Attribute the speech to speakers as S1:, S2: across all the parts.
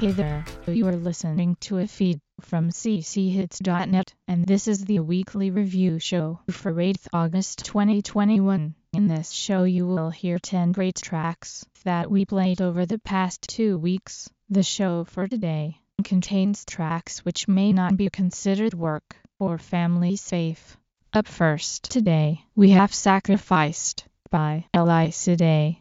S1: Hey there, you are listening to a feed from cchits.net, and this is the weekly review show for 8th August 2021. In this show you will hear 10 great tracks that we played over the past 2 weeks. The show for today contains tracks which may not be considered work or family safe. Up first today, we have Sacrificed by Elisade.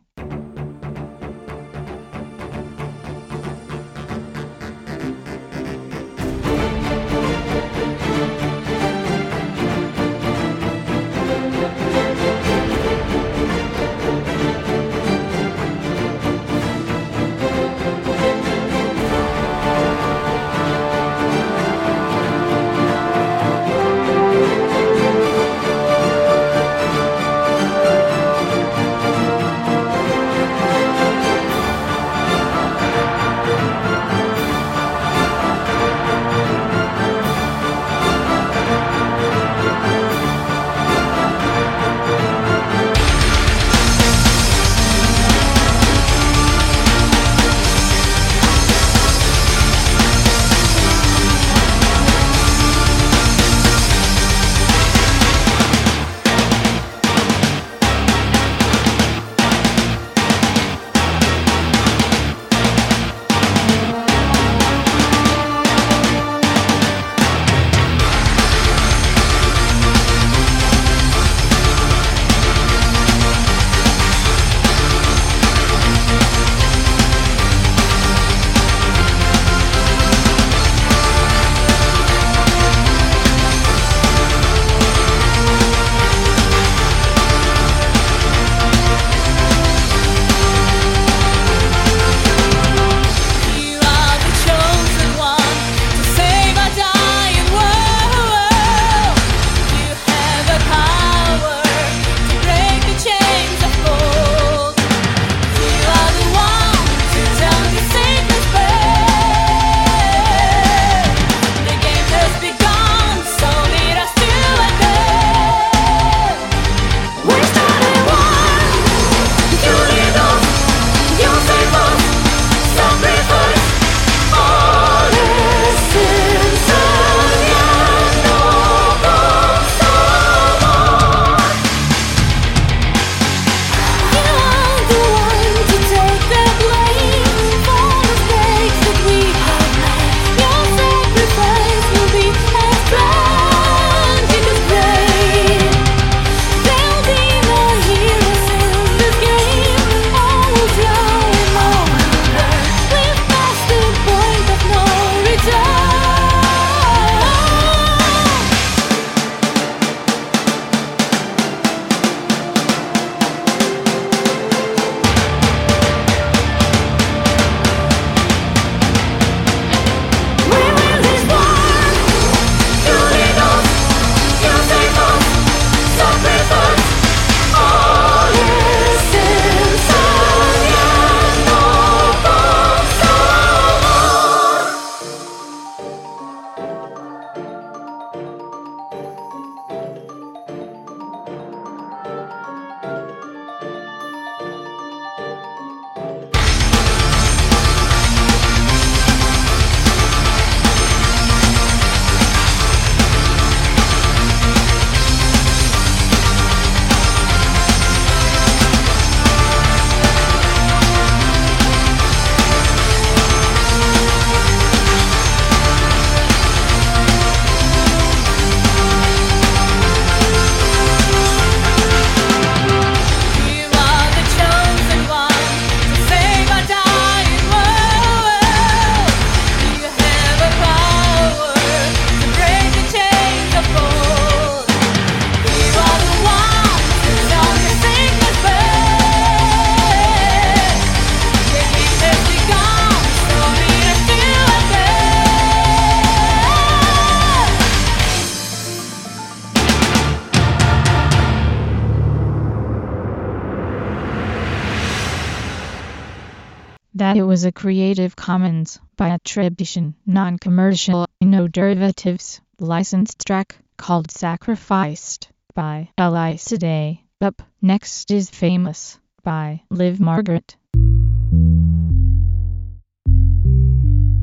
S1: That it was a Creative Commons by attribution, non-commercial, no derivatives, licensed track called Sacrificed by Elisade. Up next is Famous by Liv Margaret.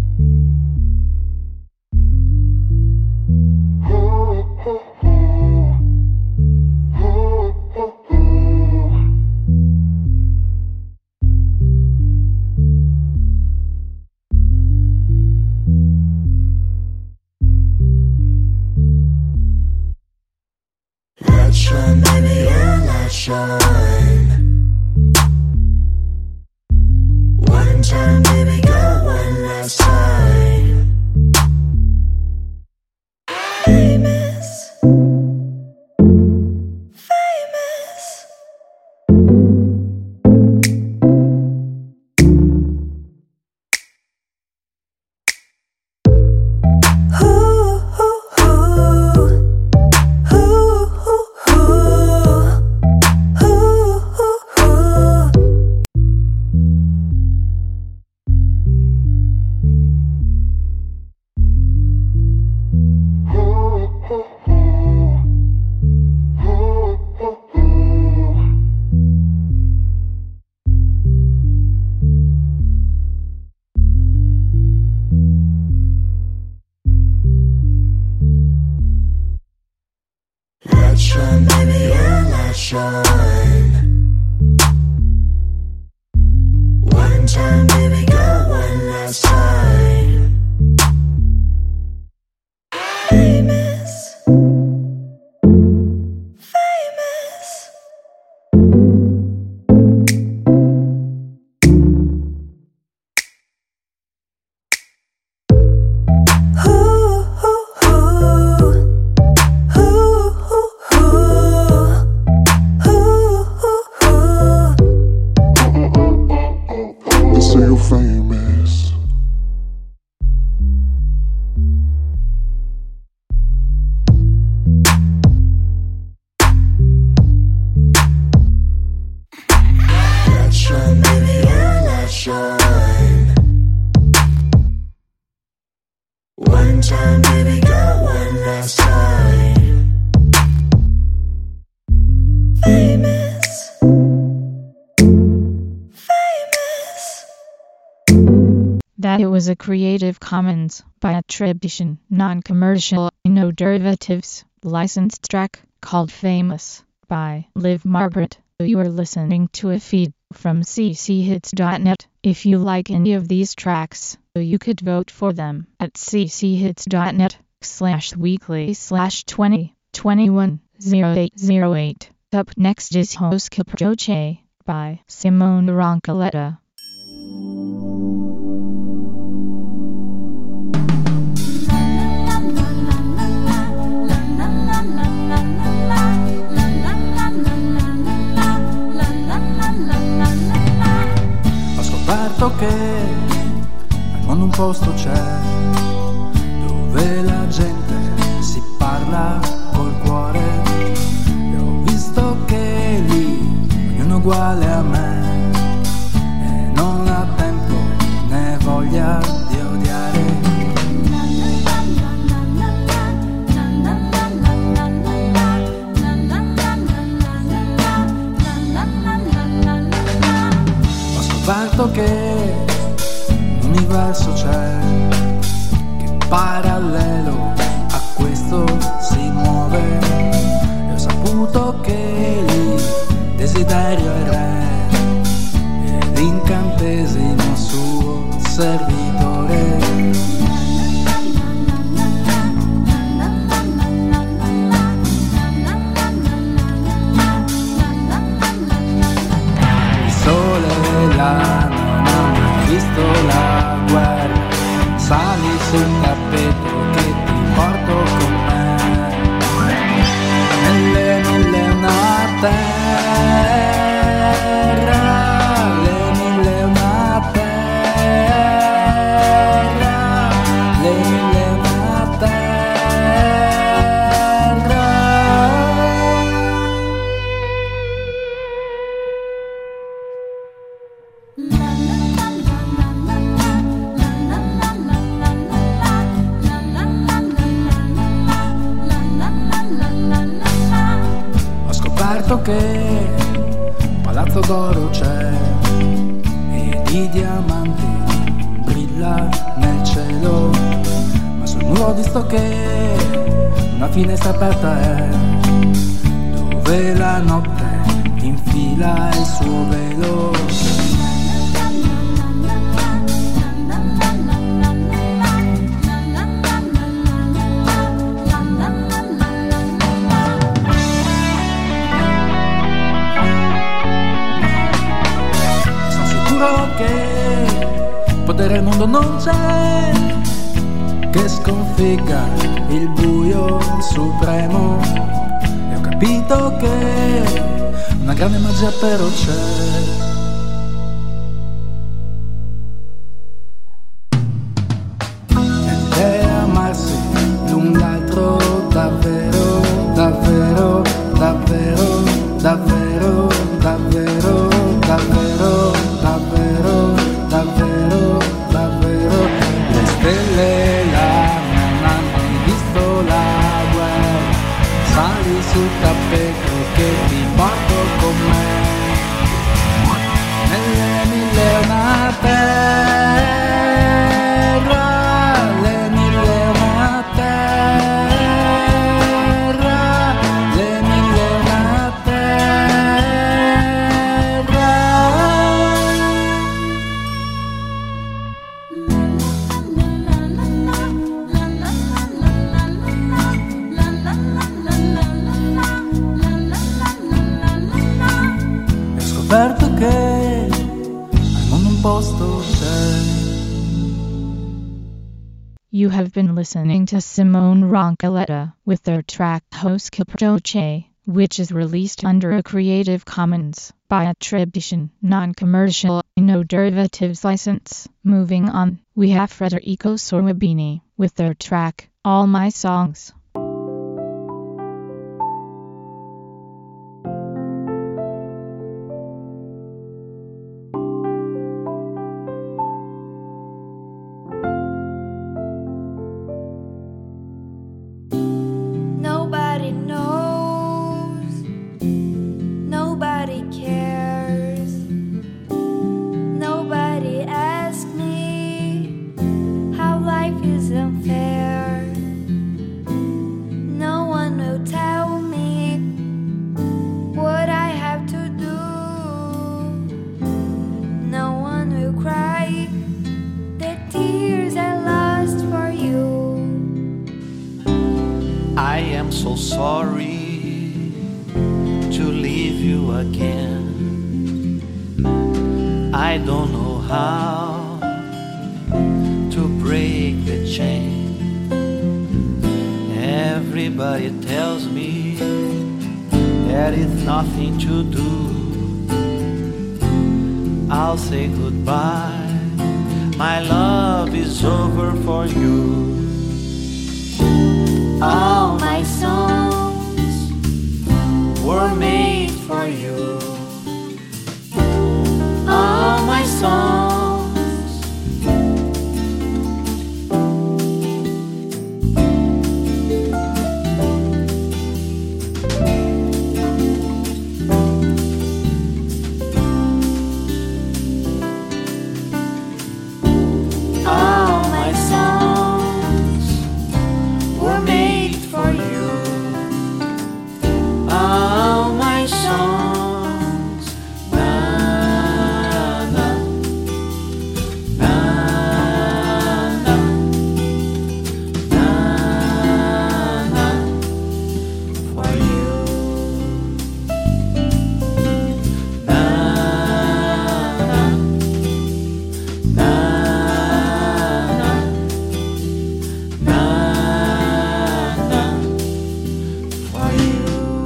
S2: shine. One time, baby girl, one last time. Famous, famous.
S3: Say you're famous.
S2: Let's shine, baby, yeah, let's shine. One time, baby girl, one last time. Famous, famous.
S1: That it was a Creative Commons by attribution, non-commercial, no derivatives, licensed track called Famous by Liv Margaret. You are listening to a feed from cchits.net. If you like any of these tracks, you could vote for them at cchits.net/weekly/2021-0808. Up next is Hos Caproce by Simone Roncoletta.
S4: Ho scoperto che al mondo un posto c'è dove la gente si parla col cuore, e ho visto che lì ognuno è uguale a me e non ha tempo né voglia di odiare. Ho scoperto che un universo c'è che parallelo a questo si muove, e ho saputo che lì desiderio è re e l'incantesimo suo servitore. Il sole là non ha mai visto la guerra, sali sul tappeto che ti porto con me. Nelle mille e una terra, le mille e una terra, le mille e una terra. Ho scoperto che un palazzo d'oro c'è e di diamanti brilla nel cielo, ma sul muro ho visto che una finestra aperta è dove la notte infila il suo velo. Che potere al mondo non c'è che sconfigga il buio supremo, e ho capito che una grande magia però c'è. Ed è amarsi l'un l'altro davvero, davvero, davvero, davvero, davvero, davvero, davvero, davvero, davvero. Le stelle là non hanno mai visto la guerra, sali sul tappeto che ti porto con me. Nelle mille e una terra, le mille e una terra, le mille e una terra. scoperto che al mondo un posto c'è.
S1: You have been listening to Simone Roncoletta with their track Host Caproce, which is released under a Creative Commons by attribution, non-commercial, no derivatives license. Moving on, we have Federico Sorwabini with their track All My Songs.
S5: Nobody knows, nobody cares, nobody asks me how life is unfair. No one will tell me what I have to do. No one will cry the tears I lost for you.
S6: I am so sorry to leave you again. I don't know how to break the chain. Everybody tells me there is nothing to do. I'll say goodbye, my love is over for you. All my songs were made for you. All my songs. All my songs were made for you. All my songs. Na, na, na, na, na, na, for you. Na, na, na, na, na, for you.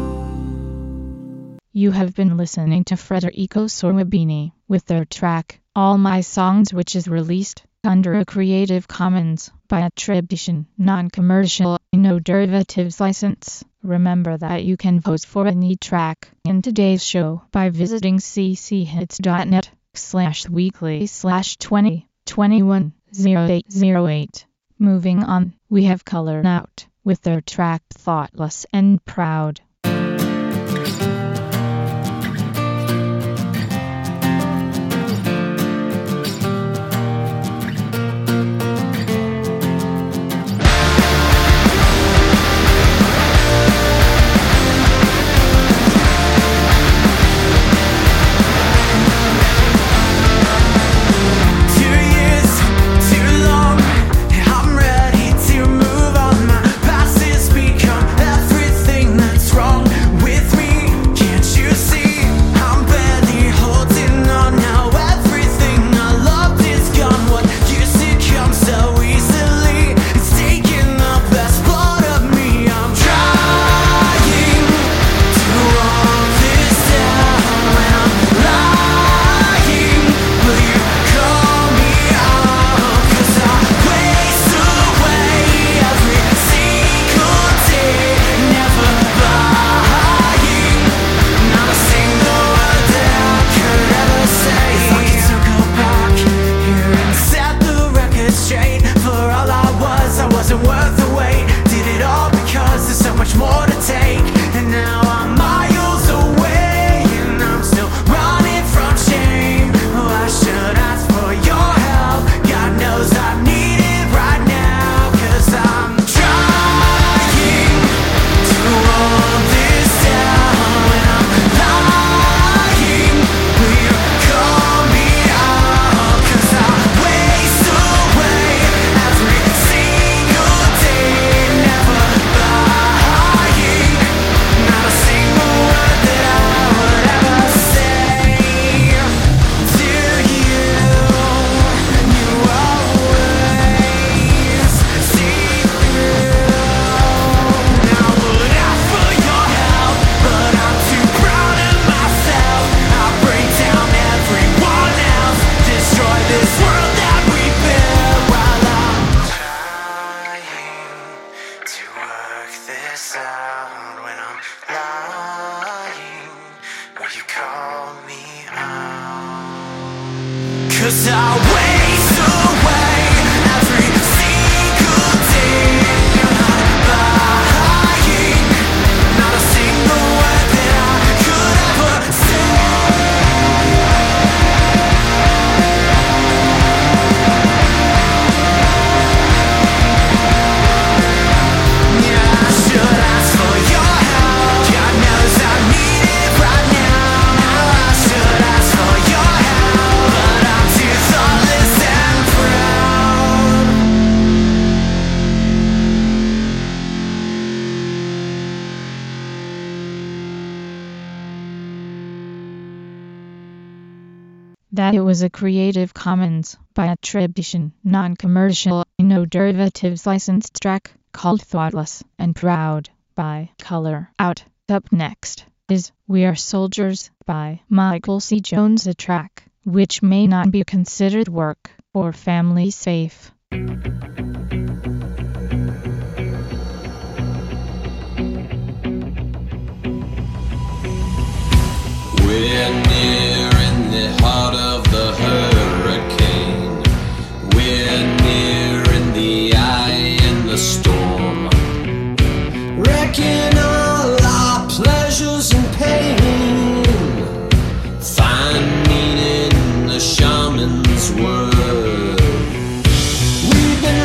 S1: You have been listening to Federico Sorwabini with their track All My Songs, which is released under a Creative Commons by attribution, non-commercial, no derivatives license. Remember that you can vote for any track in today's show by visiting cchits.net/weekly/2021-0808. Moving on, we have Color Out with their track Thoughtless and Proud.
S2: Too long, I'm ready to move on. My past has become everything that's wrong with me.
S6: 'cause I waste away every single day. You're not buying, not a single word that I could ever say. Yeah, I should ask for your help. God knows I need it right now. I should ask for your help, but I'm too thoughtless and proud.
S1: That it was a Creative Commons by attribution, non-commercial, no derivatives licensed track called Thoughtless and Proud by Color Out. Up next is We Are Soldiers by Michael C. Jones, a track which may not be considered work or family safe.
S7: We're near in the heart of the hurricane. We're near in the eye in the storm. Wrecking all our pleasures and pain. Find meaning in the shaman's word. We've been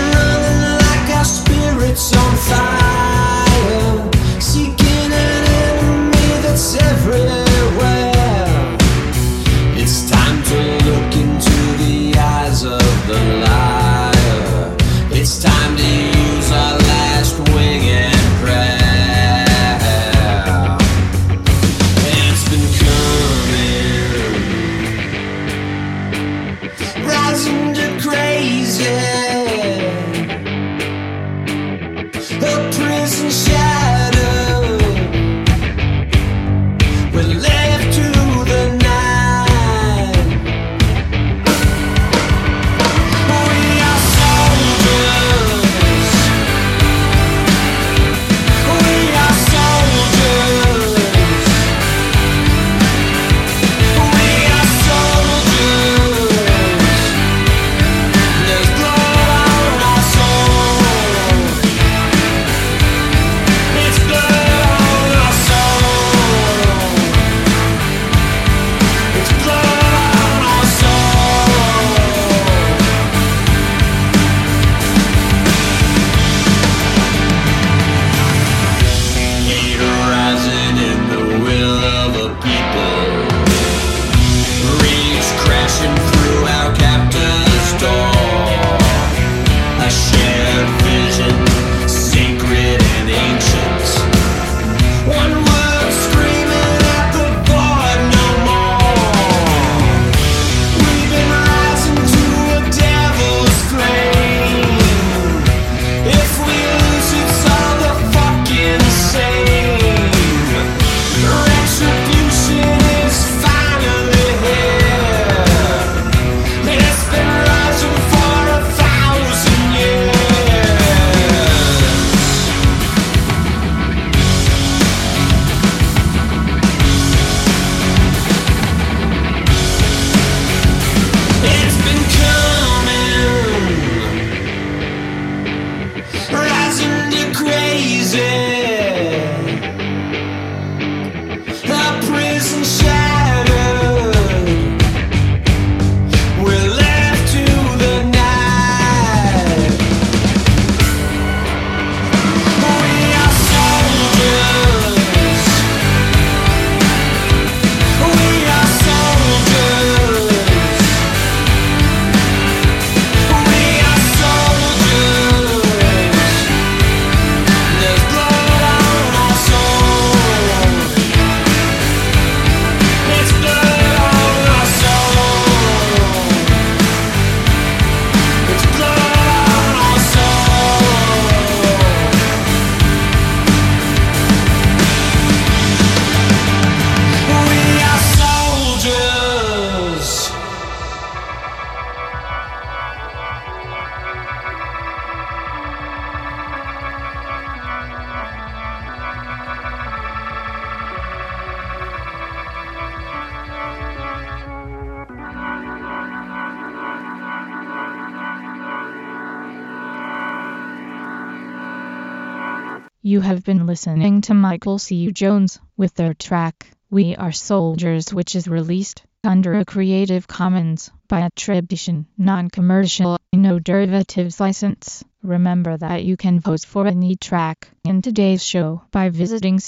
S1: You have been listening to Michael C. Jones with their track, We Are Soldiers, which is released under a Creative Commons by attribution, non-commercial, no derivatives license. Remember that you can vote for any track in today's show by visiting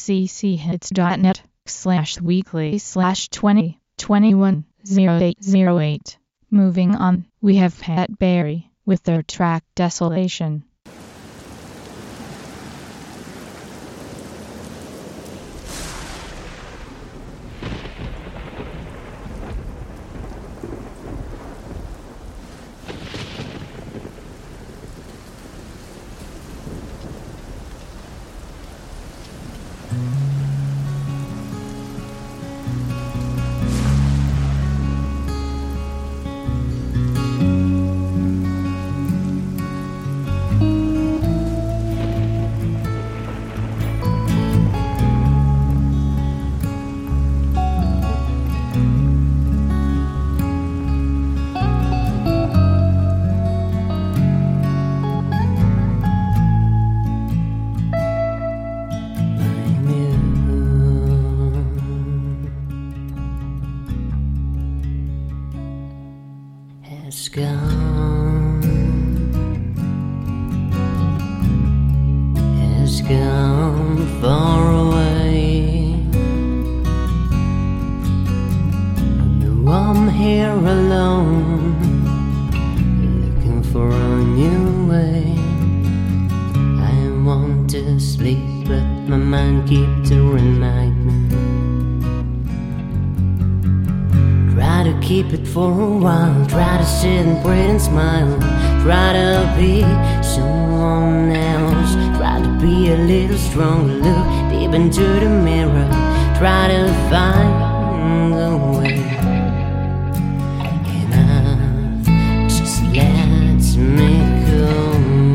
S1: cchits.net/weekly/2021-0808. Moving on, we have Pat Berry with their track Desolation.
S8: Has gone far away. Now I'm here alone, looking for a new way. I want to sleep, but my mind keeps to remind me. Try to keep it for a while, try to sit and pray and smile, try to be someone else, try to be a little stronger, look deep into the mirror, try to find a way. And I just let me go.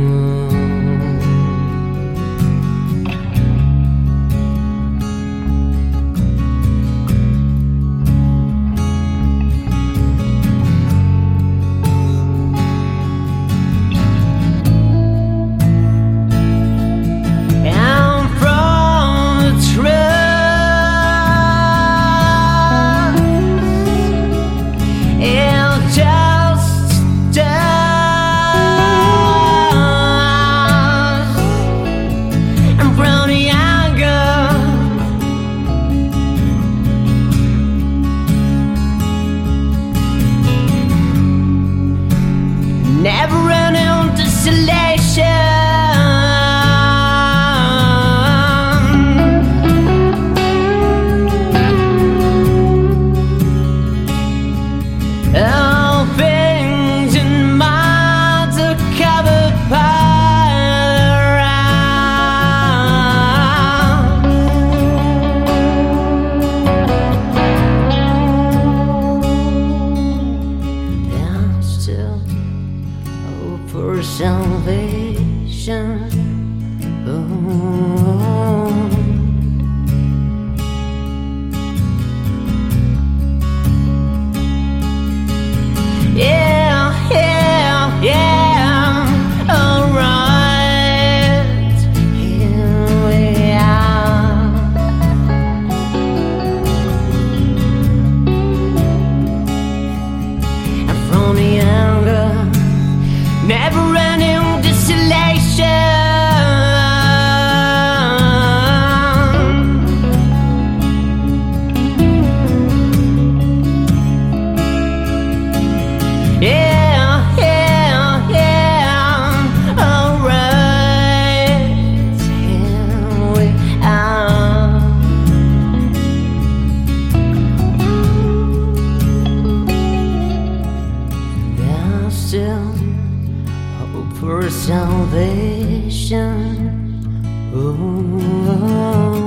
S8: Never ending desolation. All things in minds are covered by down still for salvation. Oh. Yeah, yeah, yeah. All right, here we are. And from the anger, never ending desolation. Yeah, yeah, yeah. Alright, here we are. There's still hope for salvation. Oh.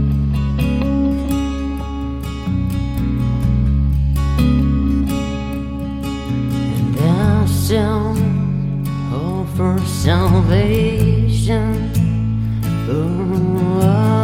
S8: And there's still hope for salvation. Oh.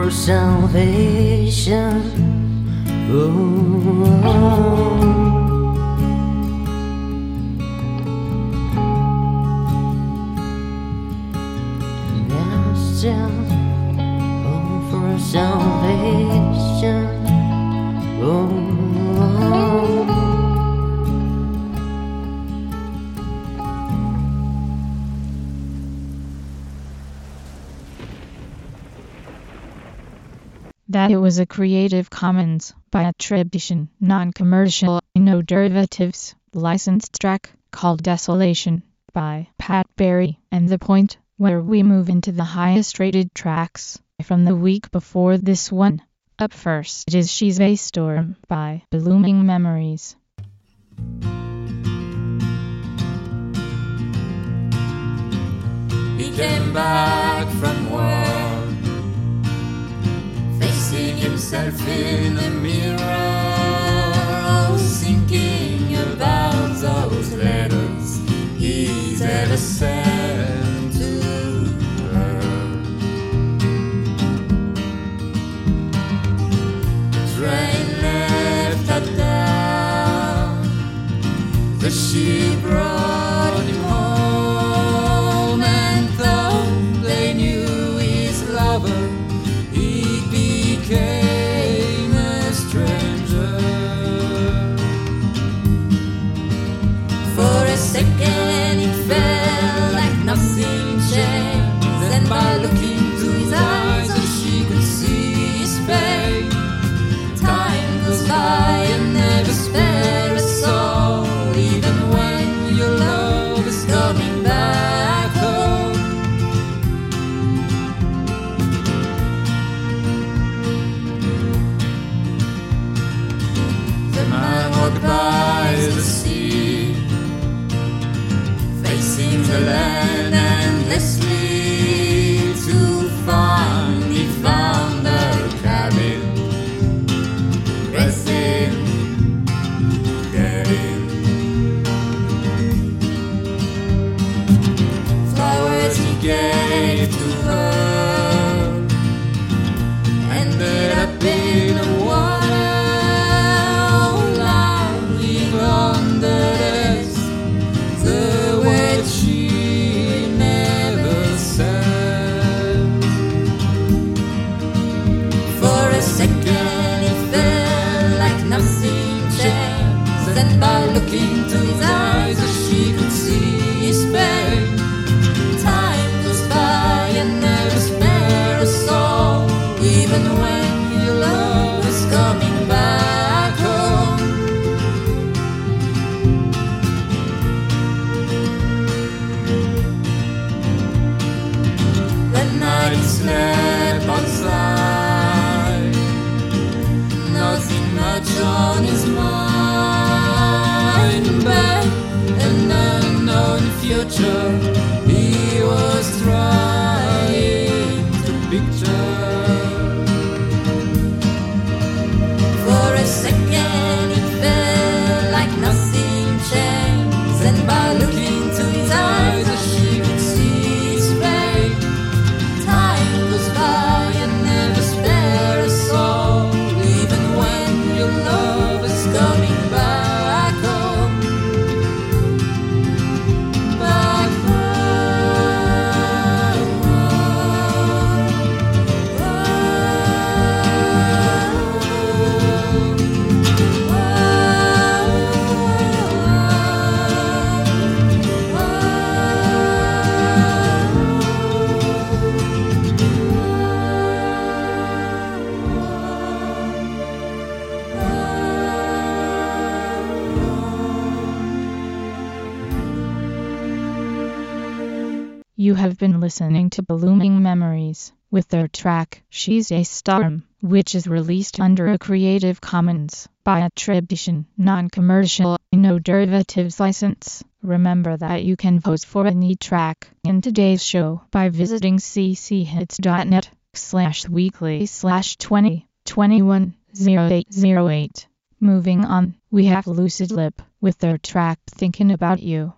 S8: for salvation. Yes, just hope for salvation.
S1: That it was a Creative Commons by attribution, non-commercial, no derivatives, licensed track called Desolation by Pat Berry, and the point where we move into the highest rated tracks from the week before this one. Up first is She's a Storm by Blooming Memories.
S6: He came back from war, facing himself in the mirror, thinking about those letters he's ever sent to her. Train left her down, the ship brought him home, and though they knew his lover, he became a stranger. For a second it felt like nothing changed, and by looking to his eyes she could see his pain. Time goes by and never spare a soul, even when your love is coming back home. The man walked by the sea, facing the land endlessly, to find he found her cabin, resting, getting flowers he gave to her, ended up in the water, lying on the desk, the word she never said. For a second it felt like nothing changed, and by looking to his eyes she could see his pain. Time goes by and never spare a soul, even when your love is coming back home. That night he slept outside, nothing much on his mind, but an unknown future he was trying to picture. For a second it felt like nothing changed, and by looking to his eyes she could see his pain. Time goes by and never spare a soul, even when your love is coming back home. Back
S1: You have been listening to Blooming Memories with their track She's a Storm, which is released under a Creative Commons by attribution, non-commercial, no derivatives license. Remember that you can vote for any track in today's show by visiting cchits.net/weekly/2021-0808. Moving on, we have Lucid Lip with their track Thinking About You.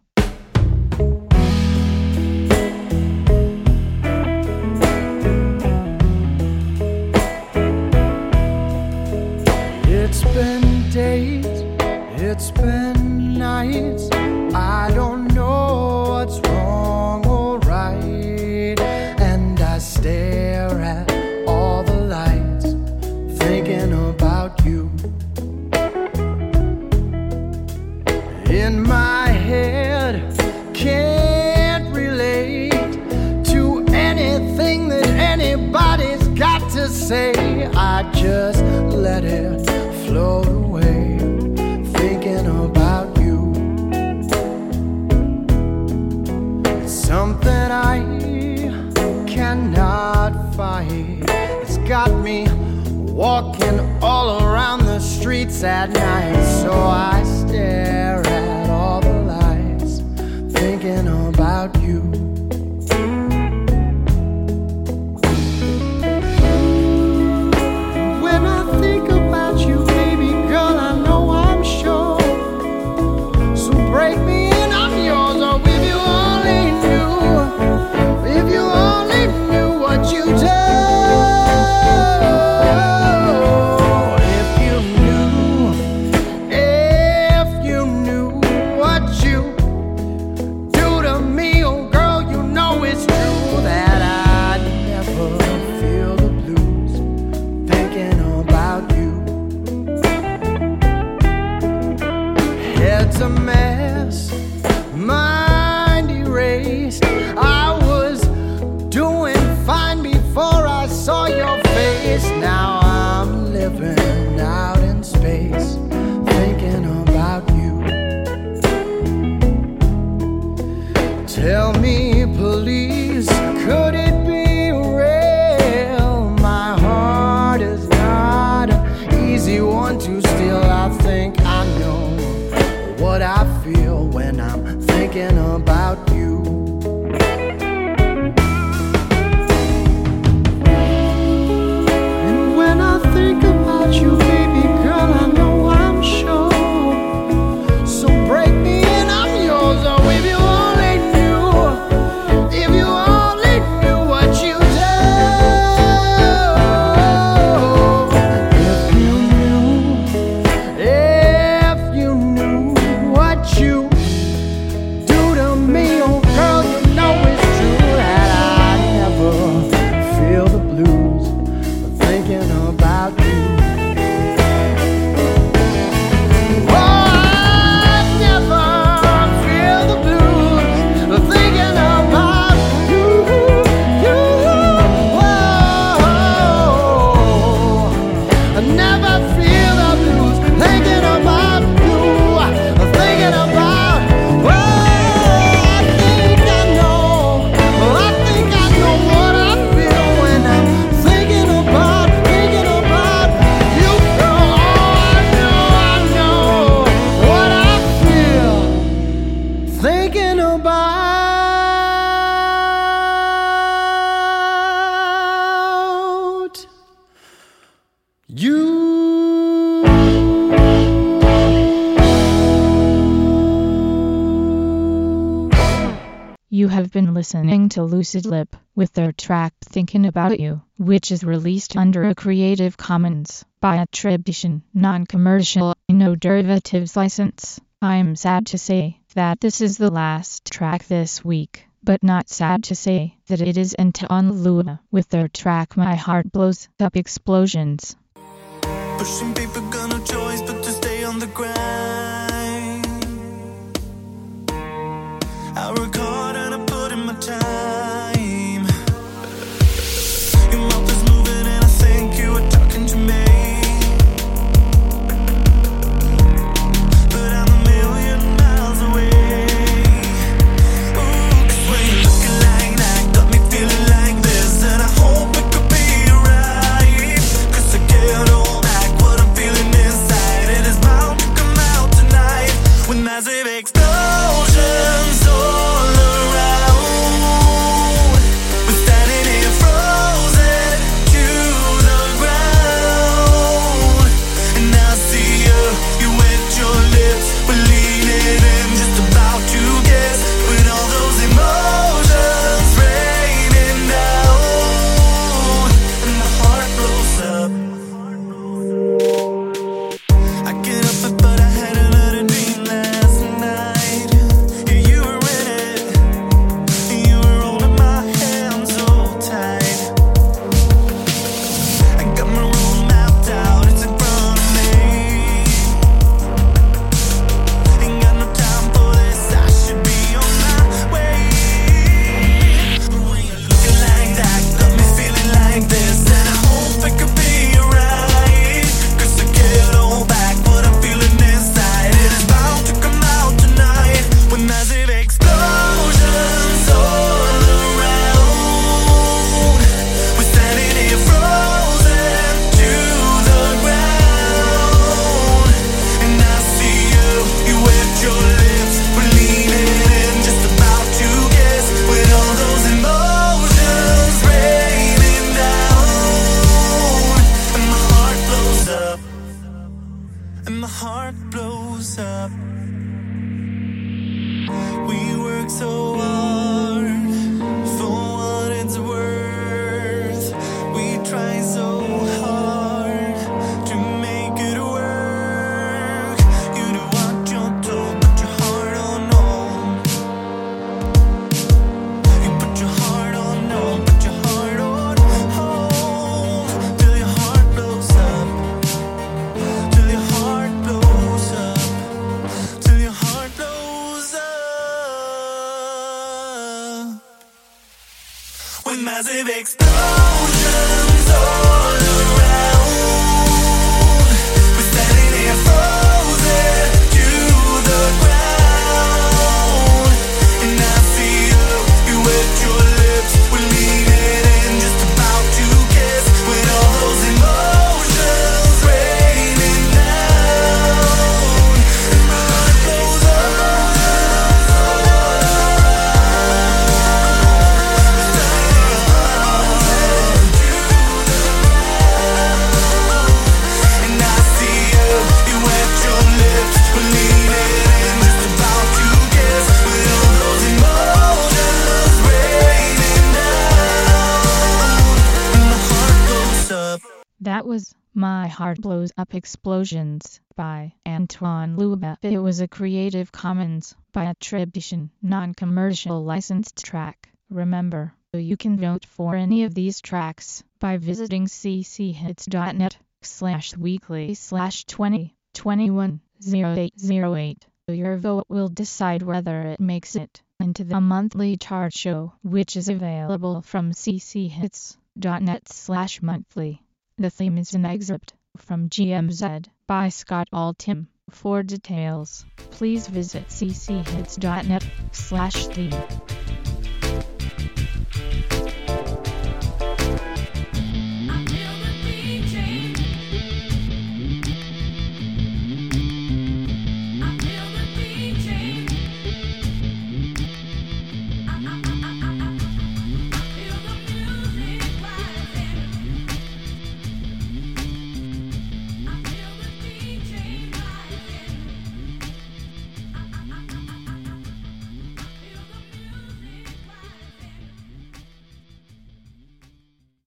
S4: It's been days, it's been nights, I don't know what's wrong or right, and I stare at all the lights, thinking about you. In my head, can't relate to anything that anybody's got to say. I just let it float away, thinking about you. Something I cannot fight. It's got me walking all around the streets at night, so I stare at all the lights, thinking about you. When I think about you, baby girl, I know I'm sure. So break me and I'm yours. Oh, if you only knew, if you only knew what you do. It's a mess, mind erased. I was doing fine before I saw your face. Now I'm living out in space, thinking about you. Tell me, please, could it be real? My heart is not an easy one to steal. I think I know what I feel when I'm thinking about you. And when I think about you, baby girl, I know I'm sure. So break me and I'm yours. Oh, if you only knew, if you only knew what you do. If you knew, if you knew what you do to me, oh girl, you know it's true that I never feel the blues thinking about you. Oh, I never feel the blues thinking about you. I never feel the blues thinking about you. Thinking about, I think I know what I feel when I'm thinking about you, girl. Oh, I know what I feel thinking about you.
S1: You have been listening to Lucid Lip with their track Thinking About You, which is released under a Creative Commons by attribution, non-commercial, no derivatives license. I'm sad to say that this is the last track this week, but not sad to say that it isn't on Lua with their track My Heart Blows Up Explosions.
S6: Pushing people got no choice but to stay on the grind. I work hard and I put in my time. Your mouth is moving and I think you are talking to me, but I'm a million miles away. Ooh, 'cause when you're looking like that, got me feeling like this, and I hope it could be right. 'Cause I can't hold back what I'm feeling inside. It is bound to come out tonight with massive explosions all Massive explosions all around. We're standing here frozen to the ground. And I see you wet your lips. We're leaning in, just about to kiss. With all those emotions raining down. And my heart goes and I see you wet your lips. We're leaning in, just about to kiss. With all those emotions raining down. And my heart goes up.
S1: That was My Heart Blows Up Explosions by Antoine Luba. It was a Creative Commons by attribution, non-commercial licensed track. Remember, you can vote for any of these tracks by visiting cchits.net/weekly/2021-0808. Your vote will decide whether it makes it into the monthly chart show, which is available from cchits.net/monthly. The theme is an excerpt from GMZ by Scott Altham. For details, please visit cchits.net/theme.